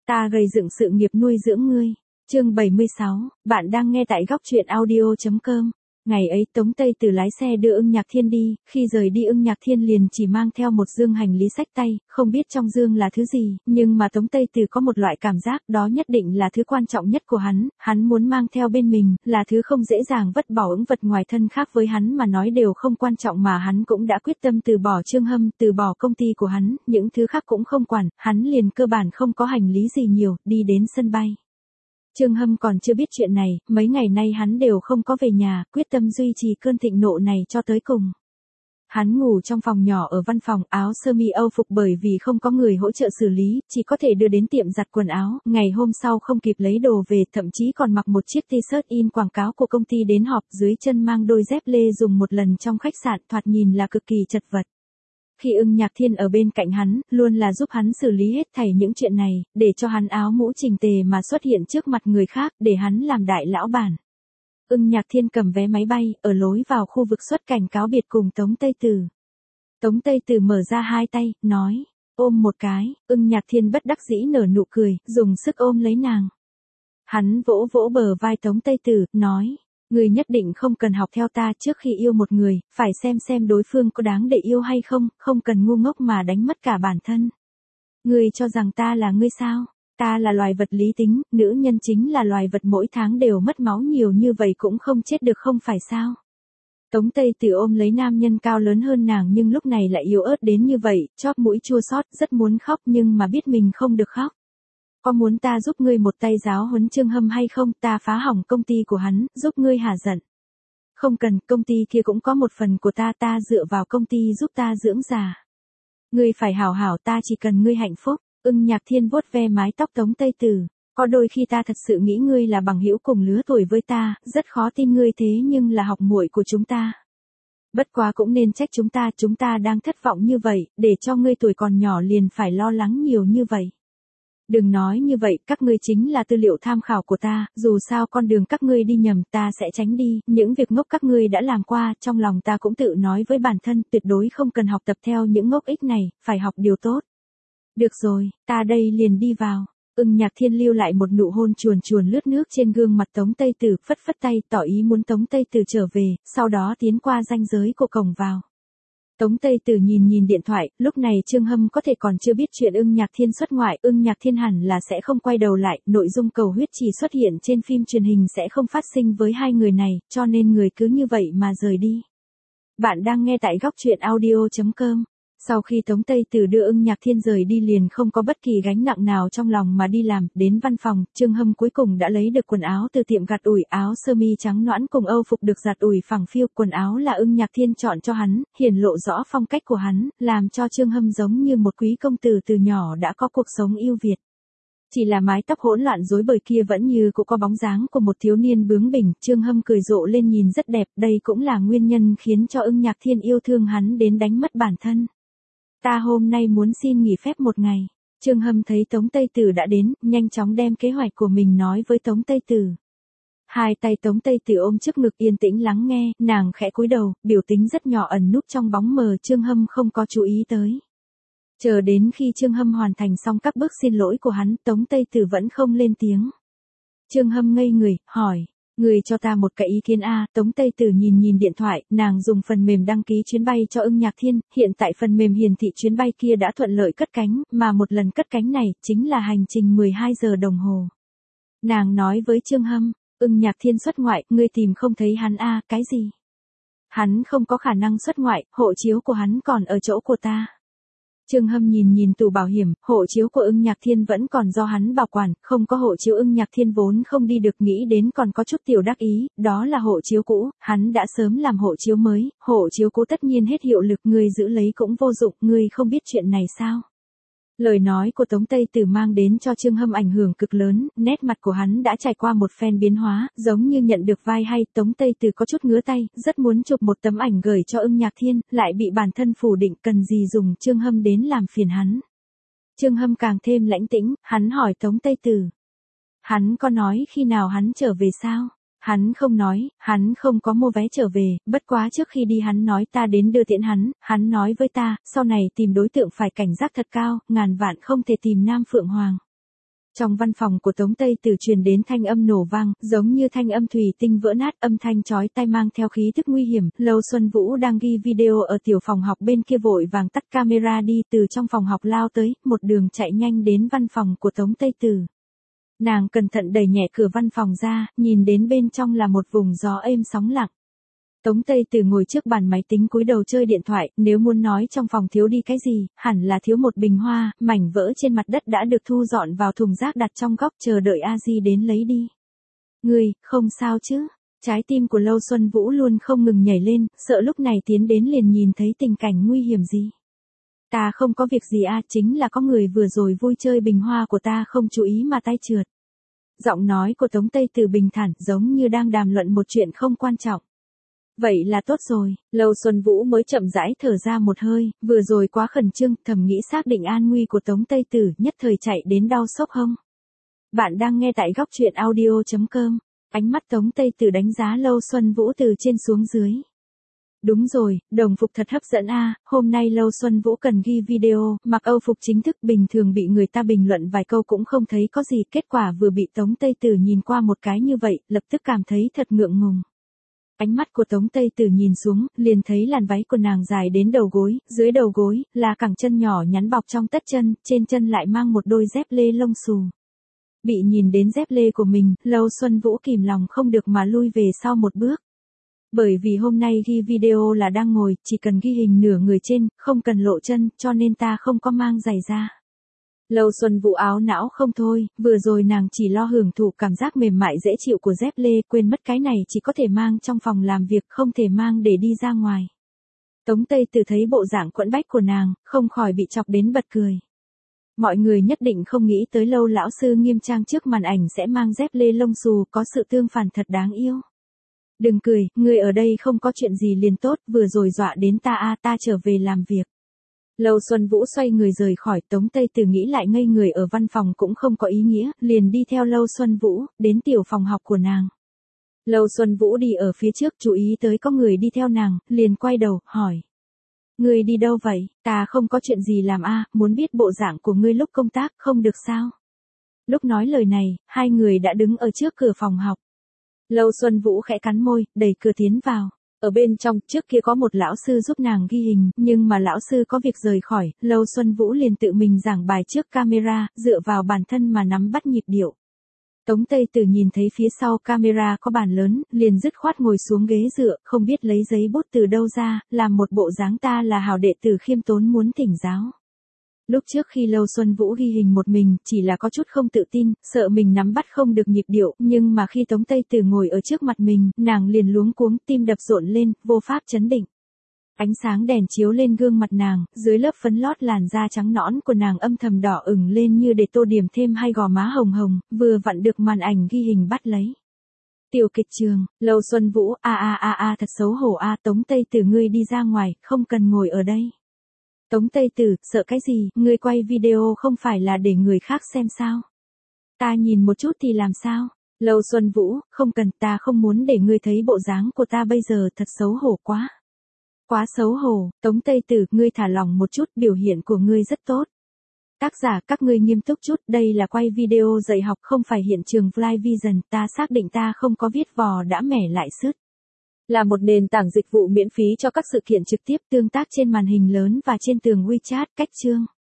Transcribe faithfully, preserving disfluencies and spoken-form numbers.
Ta gầy dựng sự nghiệp nuôi dưỡng ngươi. Chương bảy mươi sáu, bạn đang nghe tại góc truyện audio chấm com. Ngày ấy Tống Tây Từ lái xe đưa Ưng Nhạc Thiên đi, khi rời đi Ưng Nhạc Thiên liền chỉ mang theo một dương hành lý xách tay, không biết trong dương là thứ gì, nhưng mà Tống Tây Từ có một loại cảm giác đó nhất định là thứ quan trọng nhất của hắn, hắn muốn mang theo bên mình, là thứ không dễ dàng vứt bỏ. Ứng vật ngoài thân khác với hắn mà nói đều không quan trọng mà hắn cũng đã quyết tâm từ bỏ Trương Hâm, từ bỏ công ty của hắn, những thứ khác cũng không quản, hắn liền cơ bản không có hành lý gì nhiều, đi đến sân bay. Trương Hâm còn chưa biết chuyện này, mấy ngày nay hắn đều không có về nhà, quyết tâm duy trì cơn thịnh nộ này cho tới cùng. Hắn ngủ trong phòng nhỏ ở văn phòng, áo sơ mi Âu phục bởi vì không có người hỗ trợ xử lý, chỉ có thể đưa đến tiệm giặt quần áo, ngày hôm sau không kịp lấy đồ về, thậm chí còn mặc một chiếc t-shirt in quảng cáo của công ty đến họp, dưới chân mang đôi dép lê dùng một lần trong khách sạn, thoạt nhìn là cực kỳ chật vật. Khi Ưng Nhạc Thiên ở bên cạnh hắn, luôn là giúp hắn xử lý hết thảy những chuyện này, để cho hắn áo mũ chỉnh tề mà xuất hiện trước mặt người khác, để hắn làm đại lão bản. Ưng Nhạc Thiên cầm vé máy bay, ở lối vào khu vực xuất cảnh cáo biệt cùng Tống Tây Từ. Tống Tây Từ mở ra hai tay, nói, ôm một cái. Ưng Nhạc Thiên bất đắc dĩ nở nụ cười, dùng sức ôm lấy nàng. Hắn vỗ vỗ bờ vai Tống Tây Từ, nói, ngươi nhất định không cần học theo ta, trước khi yêu một người, phải xem xem đối phương có đáng để yêu hay không, không cần ngu ngốc mà đánh mất cả bản thân. Ngươi cho rằng ta là ngươi sao? Ta là loài vật lý tính, nữ nhân chính là loài vật mỗi tháng đều mất máu nhiều như vậy cũng không chết được không phải sao? Tống Tây Từ ôm lấy nam nhân cao lớn hơn nàng nhưng lúc này lại yếu ớt đến như vậy, chóp mũi chua xót, rất muốn khóc nhưng mà biết mình không được khóc. Có muốn ta giúp ngươi một tay giáo huấn Trương Hâm hay không, ta phá hỏng công ty của hắn, giúp ngươi hả giận. Không cần, công ty kia cũng có một phần của ta, ta dựa vào công ty giúp ta dưỡng già. Ngươi phải hảo hảo, ta chỉ cần ngươi hạnh phúc. Ưng Nhạc Thiên vuốt ve mái tóc Tống Tây Từ, có đôi khi ta thật sự nghĩ ngươi là bằng hữu cùng lứa tuổi với ta, rất khó tin ngươi thế nhưng là học muội của chúng ta. Bất quá cũng nên trách chúng ta, chúng ta đang thất vọng như vậy, để cho ngươi tuổi còn nhỏ liền phải lo lắng nhiều như vậy. Đừng nói như vậy, các ngươi chính là tư liệu tham khảo của ta, dù sao con đường các ngươi đi nhầm ta sẽ tránh đi, những việc ngốc các ngươi đã làm qua, trong lòng ta cũng tự nói với bản thân, tuyệt đối không cần học tập theo những ngốc ích này, phải học điều tốt. Được rồi, ta đây liền đi vào. Ưng Nhạc Thiên lưu lại một nụ hôn chuồn chuồn lướt nước trên gương mặt Tống Tây Từ, phất phất tay, tỏ ý muốn Tống Tây Từ trở về, sau đó tiến qua ranh giới của cổng vào. Tống Tây Từ nhìn nhìn điện thoại, lúc này Trương Hâm có thể còn chưa biết chuyện Ưng Nhạc Thiên xuất ngoại, Ưng Nhạc Thiên hẳn là sẽ không quay đầu lại, nội dung cầu huyết chỉ xuất hiện trên phim truyền hình sẽ không phát sinh với hai người này, cho nên người cứ như vậy mà rời đi. Bạn đang nghe tại góc truyện audio chấm com. Sau khi Tống Tây Từ đưa Ưng Nhạc Thiên rời đi liền không có bất kỳ gánh nặng nào trong lòng mà đi làm, đến văn phòng, Trương Hâm cuối cùng đã lấy được quần áo từ tiệm giặt ủi, áo sơ mi trắng nõn cùng Âu phục được giặt ủi phẳng phiu, quần áo là Ưng Nhạc Thiên chọn cho hắn, hiển lộ rõ phong cách của hắn, làm cho Trương Hâm giống như một quý công tử từ nhỏ đã có cuộc sống ưu việt. Chỉ là mái tóc hỗn loạn rối bời kia vẫn như cũng có bóng dáng của một thiếu niên bướng bỉnh, Trương Hâm cười rộ lên nhìn rất đẹp, đây cũng là nguyên nhân khiến cho Ưng Nhạc Thiên yêu thương hắn đến đánh mất bản thân. Ta hôm nay muốn xin nghỉ phép một ngày. Trương Hâm thấy Tống Tây Từ đã đến, nhanh chóng đem kế hoạch của mình nói với Tống Tây Từ. Hai tay Tống Tây Từ ôm trước ngực yên tĩnh lắng nghe, nàng khẽ cúi đầu, biểu tình rất nhỏ ẩn núp trong bóng mờ, Trương Hâm không có chú ý tới. Chờ đến khi Trương Hâm hoàn thành xong các bước xin lỗi của hắn, Tống Tây Từ vẫn không lên tiếng. Trương Hâm ngây người, hỏi. Người cho ta một cái ý kiến a. Tống Tây Từ nhìn nhìn điện thoại, nàng dùng phần mềm đăng ký chuyến bay cho Ưng Nhạc Thiên, hiện tại phần mềm hiển thị chuyến bay kia đã thuận lợi cất cánh, mà một lần cất cánh này, chính là hành trình mười hai giờ đồng hồ. Nàng nói với Trương Hâm, Ưng Nhạc Thiên xuất ngoại, ngươi tìm không thấy hắn a, cái gì? Hắn không có khả năng xuất ngoại, hộ chiếu của hắn còn ở chỗ của ta. Trương Hâm nhìn nhìn tủ bảo hiểm, hộ chiếu của Ưng Nhạc Thiên vẫn còn do hắn bảo quản, không có hộ chiếu Ưng Nhạc Thiên vốn không đi được, nghĩ đến còn có chút tiểu đắc ý, đó là hộ chiếu cũ, hắn đã sớm làm hộ chiếu mới, hộ chiếu cũ tất nhiên hết hiệu lực, ngươi giữ lấy cũng vô dụng, ngươi không biết chuyện này sao? Lời nói của Tống Tây Từ mang đến cho Trương Hâm ảnh hưởng cực lớn, nét mặt của hắn đã trải qua một phen biến hóa, giống như nhận được vai hay, Tống Tây Từ có chút ngứa tay, rất muốn chụp một tấm ảnh gửi cho Ưng Nhạc Thiên, lại bị bản thân phủ định, cần gì dùng Trương Hâm đến làm phiền hắn. Trương Hâm càng thêm lãnh tĩnh, hắn hỏi Tống Tây Từ. Hắn có nói khi nào hắn trở về sao? Hắn không nói, hắn không có mua vé trở về, bất quá trước khi đi hắn nói ta đến đưa tiễn hắn, hắn nói với ta, sau này tìm đối tượng phải cảnh giác thật cao, ngàn vạn không thể tìm Nam Phượng Hoàng. Trong văn phòng của Tống Tây Tử truyền đến thanh âm nổ vang, giống như thanh âm thủy tinh vỡ nát, âm thanh chói tai mang theo khí tức nguy hiểm. Lâu Xuân Vũ đang ghi video ở tiểu phòng học bên kia vội vàng tắt camera đi từ trong phòng học lao tới, một đường chạy nhanh đến văn phòng của Tống Tây Tử. Nàng cẩn thận đẩy nhẹ cửa văn phòng ra, nhìn đến bên trong là một vùng gió êm sóng lặng. Tống Tây Tử ngồi trước bàn máy tính cúi đầu chơi điện thoại, nếu muốn nói trong phòng thiếu đi cái gì, hẳn là thiếu một bình hoa, mảnh vỡ trên mặt đất đã được thu dọn vào thùng rác đặt trong góc chờ đợi A Di đến lấy đi. Ngươi, không sao chứ? Trái tim của Lâu Xuân Vũ luôn không ngừng nhảy lên, sợ lúc này tiến đến liền nhìn thấy tình cảnh nguy hiểm gì. Ta không có việc gì a, chính là có người vừa rồi vui chơi bình hoa của ta không chú ý mà tay trượt. Giọng nói của Tống Tây Tử bình thản giống như đang đàm luận một chuyện không quan trọng. Vậy là tốt rồi, Lâu Xuân Vũ mới chậm rãi thở ra một hơi, vừa rồi quá khẩn trương, thầm nghĩ xác định an nguy của Tống Tây Tử, nhất thời chạy đến đau sốc hông. Bạn đang nghe tại góc truyện audio chấm com, ánh mắt Tống Tây Tử đánh giá Lâu Xuân Vũ từ trên xuống dưới. Đúng rồi, đồng phục thật hấp dẫn a, hôm nay Lâu Xuân Vũ cần ghi video, mặc Âu phục chính thức bình thường bị người ta bình luận vài câu cũng không thấy có gì, kết quả vừa bị Tống Tây Tử nhìn qua một cái như vậy, lập tức cảm thấy thật ngượng ngùng. Ánh mắt của Tống Tây Tử nhìn xuống, liền thấy làn váy của nàng dài đến đầu gối, dưới đầu gối, là cẳng chân nhỏ nhắn bọc trong tất chân, trên chân lại mang một đôi dép lê lông xù. Bị nhìn đến dép lê của mình, Lâu Xuân Vũ kìm lòng không được mà lui về sau một bước. Bởi vì hôm nay ghi video là đang ngồi, chỉ cần ghi hình nửa người trên, không cần lộ chân, cho nên ta không có mang giày ra. Lâu Xuân Vũ áo não không thôi, vừa rồi nàng chỉ lo hưởng thụ cảm giác mềm mại dễ chịu của dép lê, quên mất cái này chỉ có thể mang trong phòng làm việc, không thể mang để đi ra ngoài. Tống Tây Tử thấy bộ dạng quẫn bách của nàng, không khỏi bị chọc đến bật cười. Mọi người nhất định không nghĩ tới Lâu lão sư nghiêm trang trước màn ảnh sẽ mang dép lê lông xù, có sự tương phản thật đáng yêu. Đừng cười, người ở đây không có chuyện gì liền tốt, vừa rồi dọa đến ta a, ta trở về làm việc. Lâu Xuân Vũ xoay người rời khỏi, Tống Tây Tử nghĩ lại ngây người ở văn phòng cũng không có ý nghĩa, liền đi theo Lâu Xuân Vũ, đến tiểu phòng học của nàng. Lâu Xuân Vũ đi ở phía trước chú ý tới có người đi theo nàng, liền quay đầu, hỏi. Ngươi đi đâu vậy, ta không có chuyện gì làm a, muốn biết bộ dạng của ngươi lúc công tác không được sao? Lúc nói lời này, hai người đã đứng ở trước cửa phòng học. Lâu Xuân Vũ khẽ cắn môi, đẩy cửa tiến vào. Ở bên trong, trước kia có một lão sư giúp nàng ghi hình, nhưng mà lão sư có việc rời khỏi, Lâu Xuân Vũ liền tự mình giảng bài trước camera, dựa vào bản thân mà nắm bắt nhịp điệu. Tống Tây Tử nhìn thấy phía sau camera có bàn lớn, liền dứt khoát ngồi xuống ghế dựa, không biết lấy giấy bút từ đâu ra, làm một bộ dáng ta là hào đệ tử khiêm tốn muốn thỉnh giáo. Lúc trước khi Lâu Xuân Vũ ghi hình một mình, chỉ là có chút không tự tin, sợ mình nắm bắt không được nhịp điệu, nhưng mà khi Tống Tây Tử ngồi ở trước mặt mình, nàng liền luống cuống, tim đập rộn lên, vô pháp chấn định. Ánh sáng đèn chiếu lên gương mặt nàng, dưới lớp phấn lót làn da trắng nõn của nàng âm thầm đỏ ửng lên như để tô điểm thêm hai gò má hồng hồng, vừa vặn được màn ảnh ghi hình bắt lấy. Tiểu kịch trường, Lâu Xuân Vũ, a a a a thật xấu hổ a, Tống Tây Tử ngươi đi ra ngoài, không cần ngồi ở đây. Tống Tây Tử, sợ cái gì, ngươi quay video không phải là để người khác xem sao? Ta nhìn một chút thì làm sao? Lâu Xuân Vũ, không cần, ta không muốn để ngươi thấy bộ dáng của ta bây giờ, thật xấu hổ quá. Quá xấu hổ, Tống Tây Tử, ngươi thả lỏng một chút, biểu hiện của ngươi rất tốt. Tác giả, các ngươi nghiêm túc chút, đây là quay video dạy học không phải hiện trường Fly Vision, ta xác định ta không có viết vò đã mẻ lại sứt. Là một nền tảng dịch vụ miễn phí cho các sự kiện trực tiếp tương tác trên màn hình lớn và trên tường WeChat, cách chương.